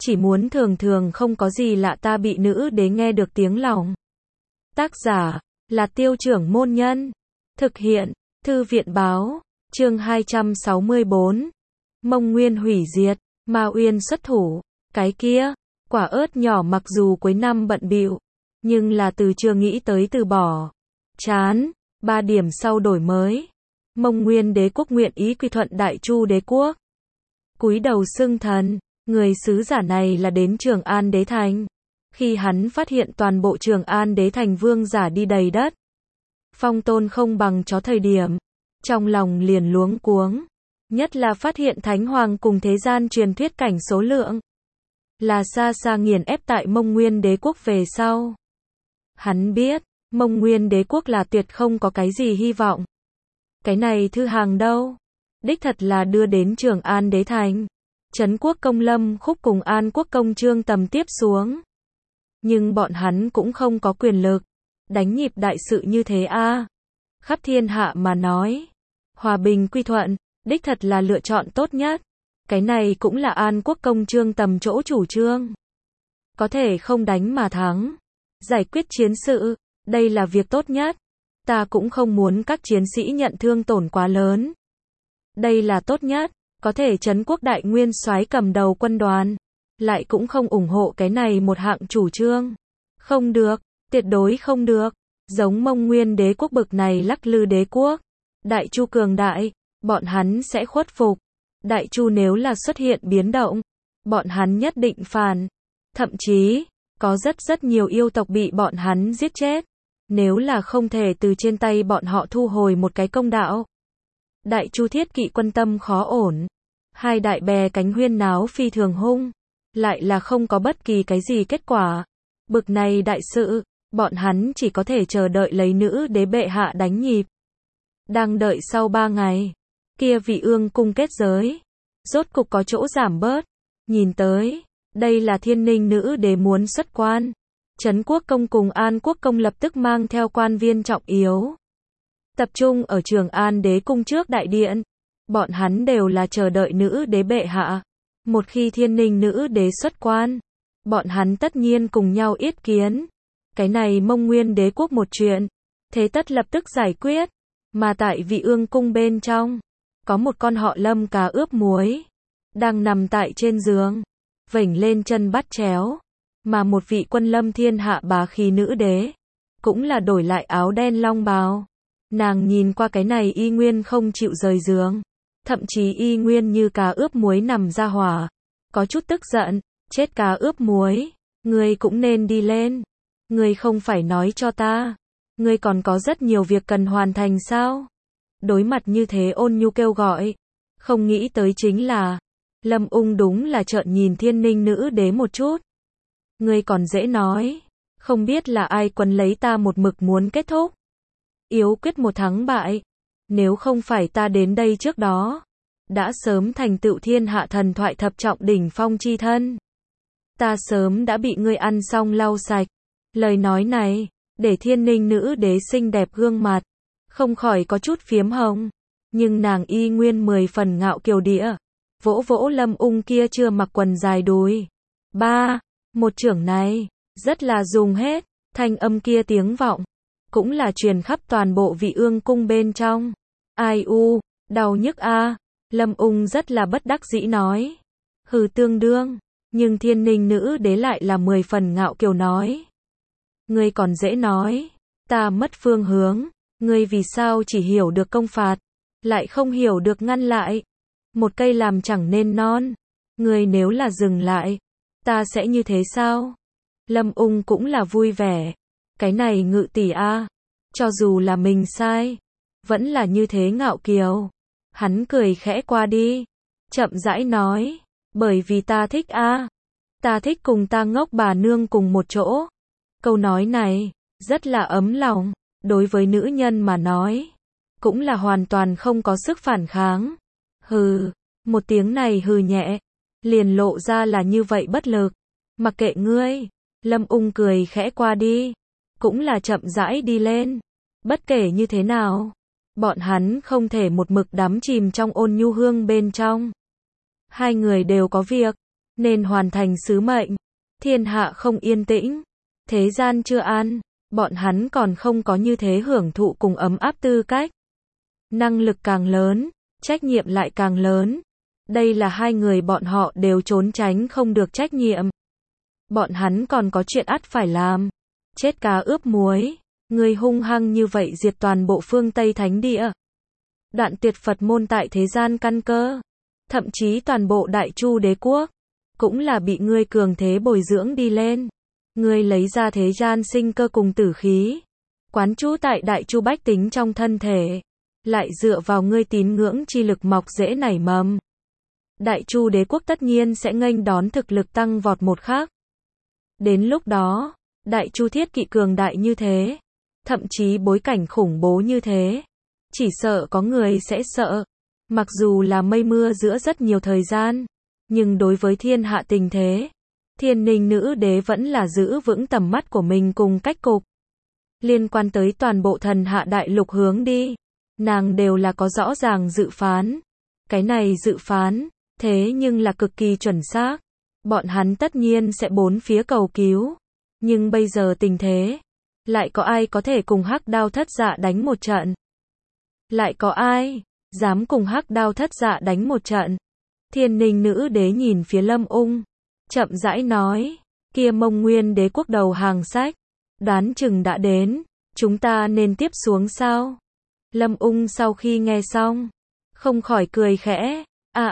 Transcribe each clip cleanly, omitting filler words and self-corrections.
chỉ muốn thường thường không có gì lạ ta bị nữ đế nghe được tiếng lòng. Tác giả là Tiêu Trưởng Môn Nhân. Thực hiện Thư viện Báo. Chương 264. Mông Nguyên hủy diệt. Ma Uyên xuất thủ. Cái kia, quả ớt nhỏ mặc dù cuối năm bận bịu, nhưng là từ chưa nghĩ tới từ bỏ. Chán. 3 điểm sau đổi mới. Mông Nguyên đế quốc nguyện ý quy thuận Đại Chu đế quốc. Cúi đầu xưng thần, người sứ giả này là đến Trường An đế thành. Khi hắn phát hiện toàn bộ Trường An đế thành vương giả đi đầy đất, phong tôn không bằng chó thời điểm, trong lòng liền luống cuống. Nhất là phát hiện Thánh Hoàng cùng thế gian truyền thuyết cảnh số lượng là xa xa nghiền ép tại Mông Nguyên đế quốc về sau. Hắn biết, Mông Nguyên đế quốc là tuyệt không có cái gì hy vọng. Cái này thư hàng đâu? Đích thật là đưa đến Trường An đế thành. Trấn quốc công Lâm Khúc cùng An quốc công Trương Tầm tiếp xuống. Nhưng bọn hắn cũng không có quyền lực đánh nhịp đại sự như thế a. Khắp thiên hạ mà nói, hòa bình quy thuận, đích thật là lựa chọn tốt nhất. Cái này cũng là An quốc công Trương Tầm chỗ chủ trương. Có thể không đánh mà thắng, giải quyết chiến sự, đây là việc tốt nhất. Ta cũng không muốn các chiến sĩ nhận thương tổn quá lớn. Đây là tốt nhất. Có thể Trấn quốc đại nguyên soái cầm đầu quân đoàn lại cũng không ủng hộ cái này một hạng chủ trương. Không được, tuyệt đối không được. Giống Mông Nguyên đế quốc bực này lắc lư đế quốc, Đại Chu cường đại, bọn hắn sẽ khuất phục. Đại Chu nếu là xuất hiện biến động, bọn hắn nhất định phản. Thậm chí, có rất nhiều yêu tộc bị bọn hắn giết chết. Nếu là không thể từ trên tay bọn họ thu hồi một cái công đạo. Đại Chu thiết kỵ quân tâm khó ổn. Hai đại bè cánh huyên náo phi thường hung. Lại là không có bất kỳ cái gì kết quả. Bực này đại sự, bọn hắn chỉ có thể chờ đợi lấy nữ đế bệ hạ đánh nhịp. Đang đợi sau 3 ngày. Kia Vị Ương cung kết giới. Rốt cục có chỗ giảm bớt. Nhìn tới, đây là Thiên Ninh nữ đế muốn xuất quan. Trấn quốc công cùng An quốc công lập tức mang theo quan viên trọng yếu. Tập trung ở Trường An đế cung trước đại điện. Bọn hắn đều là chờ đợi nữ đế bệ hạ. Một khi Thiên Ninh nữ đế xuất quan, bọn hắn tất nhiên cùng nhau yết kiến. Cái này Mông Nguyên đế quốc một chuyện, thế tất lập tức giải quyết. Mà tại Vị Ương cung bên trong, có một con họ Lâm cá ướp muối, đang nằm tại trên giường, vểnh lên chân bắt chéo. Mà một vị quân lâm thiên hạ bá khí nữ đế, cũng là đổi lại áo đen long bào. Nàng nhìn qua cái này y nguyên không chịu rời giường. Thậm chí y nguyên như cá ướp muối nằm ra hỏa. Có chút tức giận, chết cá ướp muối. Ngươi cũng nên đi lên. Ngươi không phải nói cho ta. Ngươi còn có rất nhiều việc cần hoàn thành sao? Đối mặt như thế ôn nhu kêu gọi. Không nghĩ tới chính là, Lâm Ung đúng là trợn nhìn Thiên Ninh nữ đế một chút. Ngươi còn dễ nói. Không biết là ai quấn lấy ta một mực muốn kết thúc. Yếu quyết một thắng bại. Nếu không phải ta đến đây trước đó, đã sớm thành tựu thiên hạ thần thoại thập trọng đỉnh phong chi thân. Ta sớm đã bị ngươi ăn xong lau sạch. Lời nói này, để Thiên Ninh nữ đế xinh đẹp gương mặt, không khỏi có chút phiếm hồng. Nhưng nàng y nguyên 10 phần ngạo kiều đĩa. Vỗ vỗ Lâm Ung kia chưa mặc quần dài đùi. Một chưởng này, rất là dùng hết. Thanh âm kia tiếng vọng, cũng là truyền khắp toàn bộ Vị Ương cung bên trong. Ai u, đau nhức a. Lâm Ung rất là bất đắc dĩ nói. Hừ tương đương, nhưng Thiên Ninh nữ đế lại là 10 phần ngạo kiều nói. Ngươi còn dễ nói, ta mất phương hướng, ngươi vì sao chỉ hiểu được công phạt, lại không hiểu được ngăn lại. Một cây làm chẳng nên non, ngươi nếu là dừng lại, ta sẽ như thế sao? Lâm Ung cũng là vui vẻ. Cái này ngự tỷ a, cho dù là mình sai, vẫn là như thế ngạo kiều. Hắn cười khẽ qua đi, chậm rãi nói, bởi vì ta thích a. Ta thích cùng ta ngốc bà nương cùng một chỗ. Câu nói này, rất là ấm lòng, đối với nữ nhân mà nói, cũng là hoàn toàn không có sức phản kháng. Hừ, một tiếng này hừ nhẹ, liền lộ ra là như vậy bất lực. Mặc kệ ngươi, Lâm Ung cười khẽ qua đi, cũng là chậm rãi đi lên. Bất kể như thế nào, bọn hắn không thể một mực đắm chìm trong ôn nhu hương bên trong. Hai người đều có việc, nên hoàn thành sứ mệnh. Thiên hạ không yên tĩnh, thế gian chưa an, bọn hắn còn không có như thế hưởng thụ cùng ấm áp tư cách. Năng lực càng lớn, trách nhiệm lại càng lớn. Đây là hai người bọn họ đều trốn tránh không được trách nhiệm. Bọn hắn còn có chuyện ắt phải làm. Chết cá ướp muối, người hung hăng như vậy diệt toàn bộ phương Tây Thánh Địa. Đoạn tuyệt Phật môn tại thế gian căn cơ. Thậm chí toàn bộ Đại Chu đế quốc, cũng là bị ngươi cường thế bồi dưỡng đi lên. Ngươi lấy ra thế gian sinh cơ cùng tử khí, quán trú tại Đại Chu bách tính trong thân thể, lại dựa vào ngươi tín ngưỡng chi lực mọc rễ nảy mầm. Đại Chu đế quốc tất nhiên sẽ nghênh đón thực lực tăng vọt một khắc. Đến lúc đó, Đại Chu thiết kỵ cường đại như thế, thậm chí bối cảnh khủng bố như thế, chỉ sợ có người sẽ sợ. Mặc dù là mây mưa giữa rất nhiều thời gian, nhưng đối với thiên hạ tình thế, Thiên Ninh nữ đế vẫn là giữ vững tầm mắt của mình cùng cách cục. Liên quan tới toàn bộ thần hạ đại lục hướng đi, nàng đều là có rõ ràng dự phán. Cái này dự phán, thế nhưng là cực kỳ chuẩn xác. Bọn hắn tất nhiên sẽ bốn phía cầu cứu. Nhưng bây giờ tình thế, lại có ai có thể cùng Hắc Đao Thất Dạ đánh một trận? Lại có ai dám cùng Hắc Đao Thất Dạ đánh một trận? Thiên Ninh nữ đế nhìn phía Lâm Ung, chậm rãi nói, kia Mông Nguyên đế quốc đầu hàng sách, đoán chừng đã đến, chúng ta nên tiếp xuống sao? Lâm Ung sau khi nghe xong, không khỏi cười khẽ,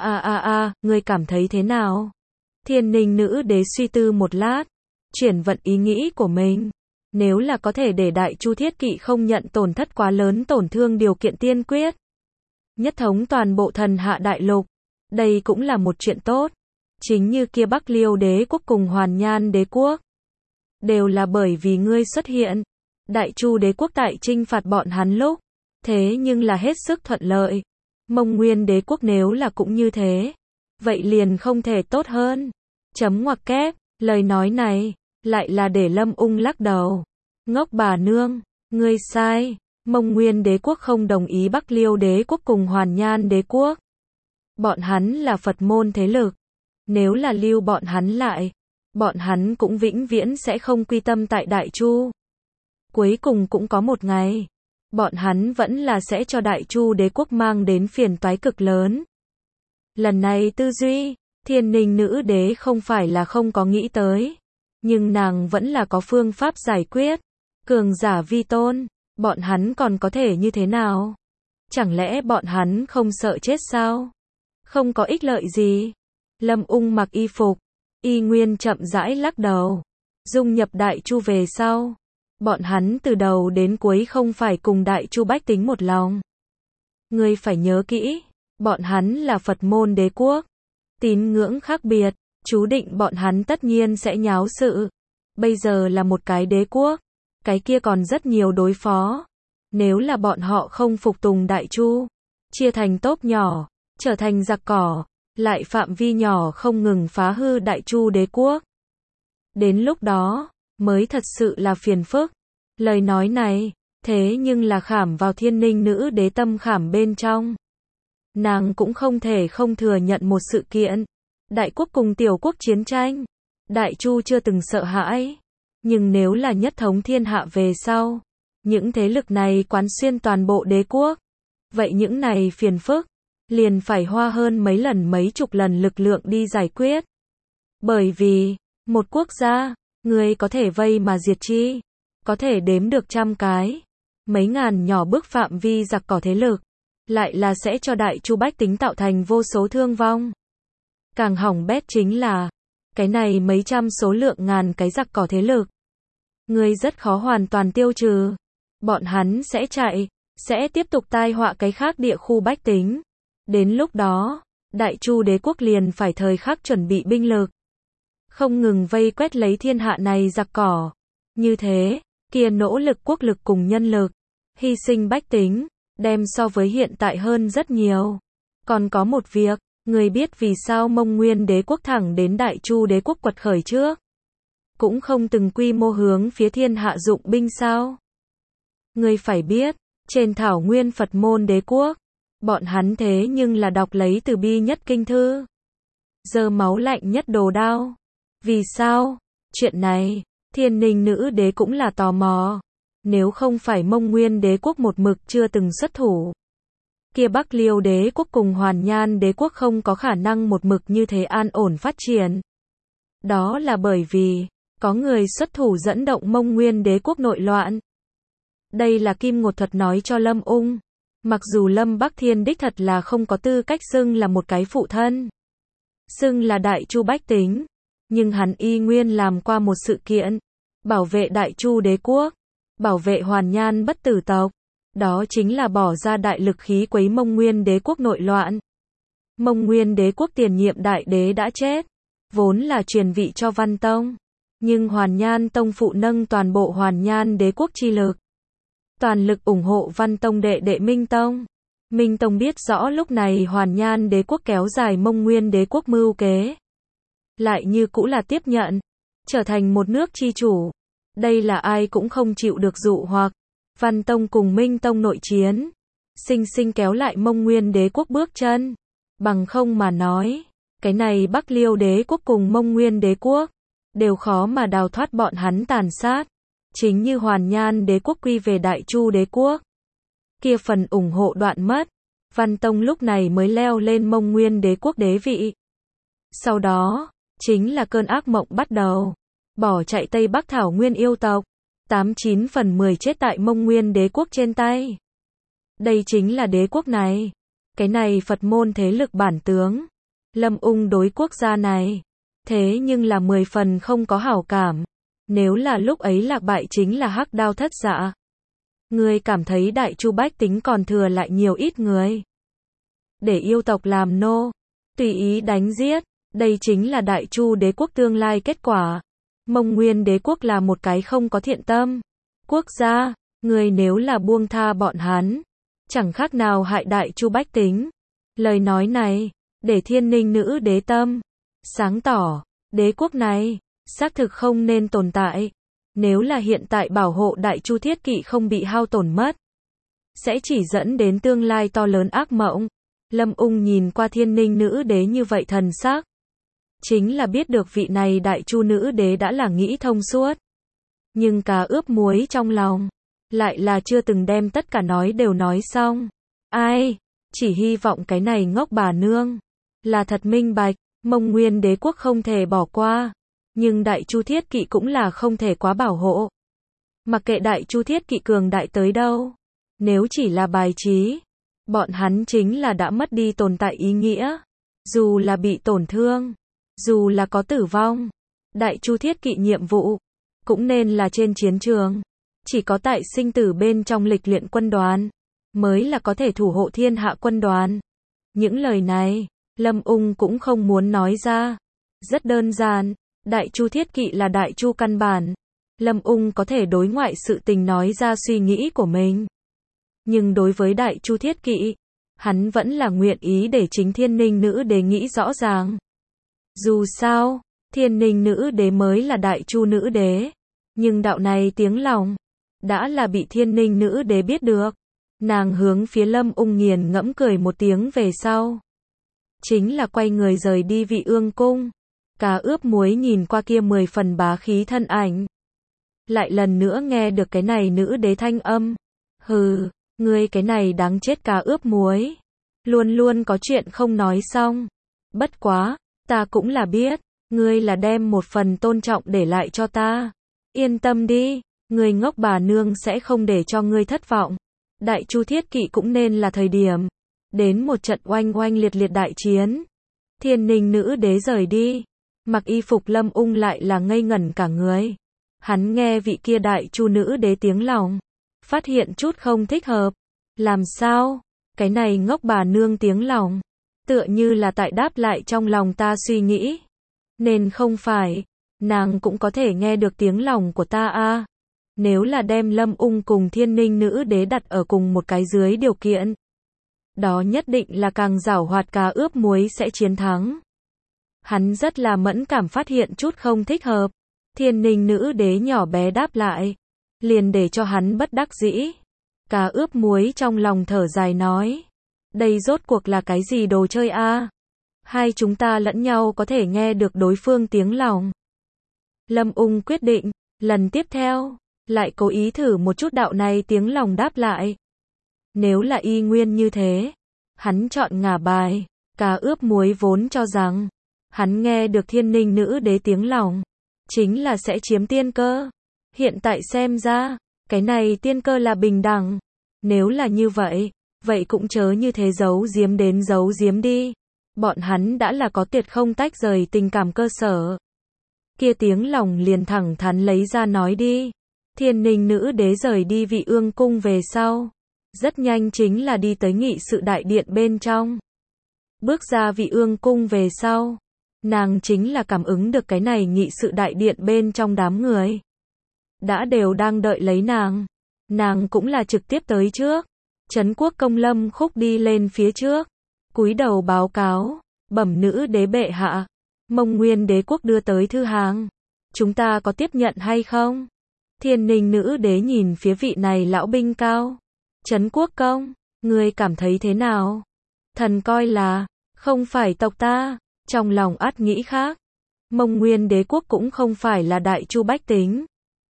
ngươi cảm thấy thế nào? Thiên Ninh nữ đế suy tư một lát, chuyển vận ý nghĩ của mình. Nếu là có thể để Đại Chu thiết kỵ không nhận tổn thất quá lớn tổn thương điều kiện tiên quyết, nhất thống toàn bộ thần hạ đại lục, đây cũng là một chuyện tốt. Chính như kia Bắc Liêu đế quốc cùng Hoàn Nhan đế quốc, đều là bởi vì ngươi xuất hiện. Đại Chu đế quốc tại trinh phạt bọn hắn lúc, thế nhưng là hết sức thuận lợi. Mông Nguyên đế quốc nếu là cũng như thế, vậy liền không thể tốt hơn. Chấm ngoặc kép, lời nói này, lại là để Lâm Ung lắc đầu. Ngốc bà nương, ngươi sai, Mông Nguyên đế quốc không đồng ý Bắc Liêu đế quốc cùng Hoàn Nhan đế quốc. Bọn hắn là Phật môn thế lực. Nếu là lưu bọn hắn lại, bọn hắn cũng vĩnh viễn sẽ không quy tâm tại Đại Chu. Cuối cùng cũng có một ngày, bọn hắn vẫn là sẽ cho Đại Chu đế quốc mang đến phiền toái cực lớn. Lần này tư duy, Thiên Ninh nữ đế không phải là không có nghĩ tới, nhưng nàng vẫn là có phương pháp giải quyết. Cường giả vi tôn, bọn hắn còn có thể như thế nào? Chẳng lẽ bọn hắn không sợ chết sao? Không có ích lợi gì. Lâm Ung mặc y phục, y nguyên chậm rãi lắc đầu. Dung nhập Đại Chu về sau, bọn hắn từ đầu đến cuối không phải cùng Đại Chu bách tính một lòng. Ngươi phải nhớ kỹ, bọn hắn là Phật môn đế quốc, tín ngưỡng khác biệt, chú định bọn hắn tất nhiên sẽ nháo sự. Bây giờ là một cái đế quốc, cái kia còn rất nhiều đối phó. Nếu là bọn họ không phục tùng Đại Chu, chia thành tốp nhỏ, trở thành giặc cỏ, lại phạm vi nhỏ không ngừng phá hư Đại Chu đế quốc, đến lúc đó, mới thật sự là phiền phức. Lời nói này, thế nhưng là khảm vào Thiên Ninh nữ đế tâm khảm bên trong. Nàng cũng không thể không thừa nhận một sự kiện. Đại quốc cùng tiểu quốc chiến tranh, Đại Chu chưa từng sợ hãi. Nhưng nếu là nhất thống thiên hạ về sau, những thế lực này quán xuyên toàn bộ đế quốc, vậy những này phiền phức, liền phải hoa hơn mấy lần mấy chục lần lực lượng đi giải quyết. Bởi vì, một quốc gia, người có thể vây mà diệt chi, có thể đếm được trăm cái, mấy ngàn nhỏ bước phạm vi giặc cỏ thế lực, lại là sẽ cho Đại Chu bách tính tạo thành vô số thương vong. Càng hỏng bét chính là, cái này mấy trăm số lượng ngàn cái giặc cỏ thế lực, người rất khó hoàn toàn tiêu trừ. Bọn hắn sẽ chạy, sẽ tiếp tục tai họa cái khác địa khu bách tính. Đến lúc đó, Đại Chu đế quốc liền phải thời khắc chuẩn bị binh lực, không ngừng vây quét lấy thiên hạ này giặc cỏ. Như thế, kia nỗ lực quốc lực cùng nhân lực, hy sinh bách tính, đem so với hiện tại hơn rất nhiều. Còn có một việc, người biết vì sao Mông Nguyên đế quốc thẳng đến Đại Chu đế quốc quật khởi trước, cũng không từng quy mô hướng phía thiên hạ dụng binh sao? Người phải biết, trên thảo nguyên Phật môn đế quốc, bọn hắn thế nhưng là đọc lấy từ bi nhất kinh thư. giơ máu lạnh nhất đồ đao. Vì sao? Chuyện này, Thiên Ninh nữ đế cũng là tò mò. Nếu không phải Mông Nguyên đế quốc một mực chưa từng xuất thủ, kia Bắc Liêu đế quốc cùng Hoàn Nhan đế quốc không có khả năng một mực như thế an ổn phát triển. Đó là bởi vì, có người xuất thủ dẫn động Mông Nguyên đế quốc nội loạn. Đây là Kim Ngột Thuật nói cho Lâm Ung. Mặc dù Lâm Bắc Thiên đích thật là không có tư cách xưng là một cái phụ thân, xưng là Đại Chu bách tính, nhưng hắn y nguyên làm qua một sự kiện, bảo vệ Đại Chu đế quốc, bảo vệ Hoàn Nhan bất tử tộc. Đó chính là bỏ ra đại lực khí quấy Mông Nguyên đế quốc nội loạn. Mông Nguyên đế quốc tiền nhiệm đại đế đã chết, vốn là truyền vị cho Văn Tông, nhưng Hoàn Nhan tông phụ nâng toàn bộ Hoàn Nhan đế quốc chi lực, toàn lực ủng hộ Văn Tông đệ đệ Minh Tông. Minh Tông biết rõ lúc này Hoàn Nhan đế quốc kéo dài Mông Nguyên đế quốc mưu kế, lại như cũ là tiếp nhận, trở thành một nước chi chủ. Đây là ai cũng không chịu được dụ hoặc. Văn Tông cùng Minh Tông nội chiến, sinh sinh kéo lại Mông Nguyên đế quốc bước chân. Bằng không mà nói, cái này Bắc Liêu đế quốc cùng Mông Nguyên đế quốc, đều khó mà đào thoát bọn hắn tàn sát. Chính như Hoàn Nhan đế quốc quy về Đại Chu đế quốc, kia phần ủng hộ đoạn mất, Văn Tông lúc này mới leo lên Mông Nguyên đế quốc đế vị. Sau đó, chính là cơn ác mộng bắt đầu, bỏ chạy Tây Bắc Thảo Nguyên yêu tộc, 89 phần 10 chết tại Mông Nguyên đế quốc trên tay. Đây chính là đế quốc này, cái này Phật môn thế lực bản tướng. Lâm Ung đối quốc gia này, thế nhưng là 10 phần không có hảo cảm. Nếu là lúc ấy lạc bại chính là Hắc Đao thất dạ. Ngươi cảm thấy Đại Chu bách tính còn thừa lại nhiều ít người để yêu tộc làm nô, tùy ý đánh giết. Đây chính là Đại Chu đế quốc tương lai kết quả. Mông Nguyên đế quốc là một cái không có thiện tâm quốc gia, người nếu là buông tha bọn hắn, chẳng khác nào hại Đại Chu bách tính. Lời nói này, để Thiên Ninh nữ đế tâm sáng tỏ, đế quốc này xác thực không nên tồn tại. Nếu là hiện tại bảo hộ Đại Chu thiết kỵ không bị hao tổn mất, sẽ chỉ dẫn đến tương lai to lớn ác mộng. Lâm Ung nhìn qua Thiên Ninh nữ đế như vậy thần sắc, chính là biết được vị này Đại Chu nữ đế đã là nghĩ thông suốt. Nhưng cá ướp muối trong lòng, lại là chưa từng đem tất cả nói đều nói xong. Ai, chỉ hy vọng cái này ngốc bà nương là thật minh bạch, Mông Nguyên đế quốc không thể bỏ qua, nhưng Đại Chu thiết kỵ cũng là không thể quá bảo hộ. Mặc kệ Đại Chu thiết kỵ cường đại tới đâu, nếu chỉ là bài trí, bọn hắn chính là đã mất đi tồn tại ý nghĩa. Dù là bị tổn thương, dù là có tử vong, Đại Chu thiết kỵ nhiệm vụ cũng nên là trên chiến trường. Chỉ có tại sinh tử bên trong lịch luyện quân đoàn, mới là có thể thủ hộ thiên hạ quân đoàn. Những lời này, Lâm Ung cũng không muốn nói ra. Rất đơn giản, Đại Chu thiết kỵ là Đại Chu căn bản. Lâm Ung có thể đối ngoại sự tình nói ra suy nghĩ của mình. Nhưng đối với Đại Chu thiết kỵ, hắn vẫn là nguyện ý để chính Thiên Ninh nữ đế nghĩ rõ ràng. Dù sao, Thiên Ninh nữ đế mới là Đại Chu nữ đế. Nhưng đạo này tiếng lòng, đã là bị Thiên Ninh nữ đế biết được. Nàng hướng phía Lâm Ung nghiền ngẫm cười một tiếng về sau, chính là quay người rời đi Vị Ương cung. Cá ướp muối nhìn qua kia 10 phần bá khí thân ảnh, lại lần nữa nghe được cái này nữ đế thanh âm. Hừ, ngươi cái này đáng chết cá ướp muối, luôn luôn có chuyện không nói xong. Bất quá, ta cũng là biết, ngươi là đem một phần tôn trọng để lại cho ta. Yên tâm đi, ngươi ngốc bà nương sẽ không để cho ngươi thất vọng. Đại Chu thiết kỵ cũng nên là thời điểm đến một trận oanh oanh liệt liệt đại chiến. Thiên Ninh nữ đế rời đi, mặc y phục Lâm Ung lại là ngây ngẩn cả người. Hắn nghe vị kia Đại Chu nữ đế tiếng lòng, phát hiện chút không thích hợp. Làm sao? Cái này ngốc bà nương tiếng lòng, tựa như là tại đáp lại trong lòng ta suy nghĩ. Nên không phải, nàng cũng có thể nghe được tiếng lòng của ta a. Nếu là đem Lâm Ung cùng Thiên Ninh nữ đế đặt ở cùng một cái dưới điều kiện, đó nhất định là càng giảo hoạt cá ướp muối sẽ chiến thắng. Hắn rất là mẫn cảm phát hiện chút không thích hợp. Thiên Ninh nữ đế nhỏ bé đáp lại, liền để cho hắn bất đắc dĩ. Cá ướp muối trong lòng thở dài nói, đây rốt cuộc là cái gì đồ chơi a? hai chúng ta lẫn nhau có thể nghe được đối phương tiếng lòng. Lâm Ung quyết định, lần tiếp theo, lại cố ý thử một chút đạo này tiếng lòng đáp lại. Nếu là y nguyên như thế, hắn chọn ngả bài, cá ướp muối vốn cho rằng, hắn nghe được Thiên Ninh nữ đế tiếng lòng, chính là sẽ chiếm tiên cơ. Hiện tại xem ra, cái này tiên cơ là bình đẳng. Nếu là như vậy, vậy cũng chớ như thế giấu giếm đến giấu giếm đi. Bọn hắn đã là có tuyệt không tách rời tình cảm cơ sở. Kia tiếng lòng liền thẳng thắn lấy ra nói đi. Thiên Ninh nữ đế rời đi Vị Ương cung về sau, rất nhanh chính là đi tới nghị sự đại điện bên trong. Bước ra Vị Ương cung về sau, nàng chính là cảm ứng được cái này nghị sự đại điện bên trong đám người. Đã đều đang đợi lấy nàng. Nàng cũng là trực tiếp tới trước. Trấn quốc công Lâm Khúc đi lên phía trước, cúi đầu báo cáo, bẩm nữ đế bệ hạ, Mông Nguyên đế quốc đưa tới thư hàng. Chúng ta có tiếp nhận hay không? Thiên Ninh nữ đế nhìn phía vị này lão binh cao. Trấn quốc công, ngươi cảm thấy thế nào? Thần coi là, không phải tộc ta, trong lòng ắt nghĩ khác. Mông Nguyên đế quốc cũng không phải là đại chu bách tính.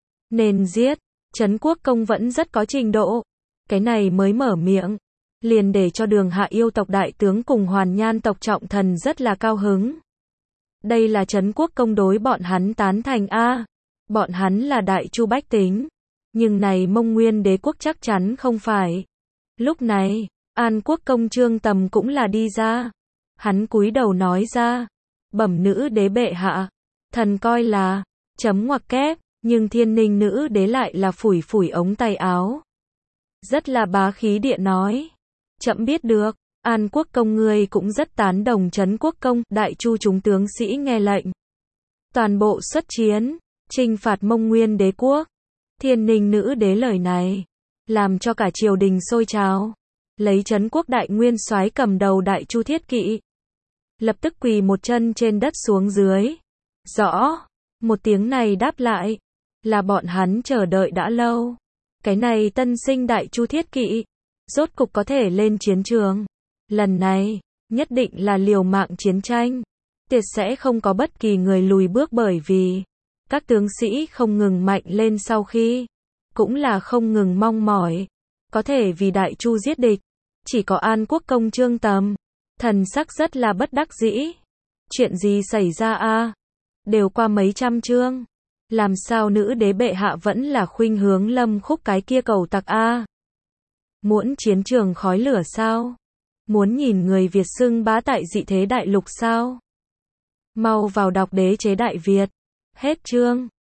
Nên giết, Trấn quốc công vẫn rất có trình độ. Cái này mới mở miệng, liền để cho Đường Hạ yêu tộc đại tướng cùng Hoàn Nhan tộc trọng thần rất là cao hứng. Đây là Trấn quốc công đối bọn hắn tán thành a. Bọn hắn là đại chu bách tính, nhưng này Mông Nguyên đế quốc chắc chắn không phải. Lúc này, An quốc công Trương Tầm cũng là đi ra. Hắn cúi đầu nói ra, bẩm nữ đế bệ hạ, thần coi là, chấm ngoặc kép, nhưng Thiên Ninh nữ đế lại là phủi phủi ống tay áo. Rất là bá khí địa nói, chậm biết được, An quốc công ngươi cũng rất tán đồng Trấn quốc công, đại chu chúng tướng sĩ nghe lệnh. Toàn bộ xuất chiến, chinh phạt Mông Nguyên đế quốc. Thiên Ninh nữ đế lời này, làm cho cả triều đình sôi trào. Lấy Trấn quốc đại nguyên soái cầm đầu đại chu thiết kỵ. Lập tức quỳ một chân trên đất xuống dưới. Rõ, một tiếng này đáp lại, là bọn hắn chờ đợi đã lâu. Cái này tân sinh đại chu thiết kỵ, rốt cục có thể lên chiến trường. Lần này, nhất định là liều mạng chiến tranh. Tuyệt sẽ không có bất kỳ người lùi bước bởi vì, các tướng sĩ không ngừng mạnh lên sau khi, cũng là không ngừng mong mỏi, có thể vì đại chu giết địch. Chỉ có An quốc công Trương Tầm, thần sắc rất là bất đắc dĩ. Chuyện gì xảy ra a? Đều qua mấy trăm chương. Làm sao nữ đế bệ hạ vẫn là khuynh hướng Lâm Khúc cái kia cầu tặc a? Muốn chiến trường khói lửa sao? Muốn nhìn người Việt xưng bá tại dị thế đại lục sao? Mau vào đọc Đế chế Đại Việt. Hết chương.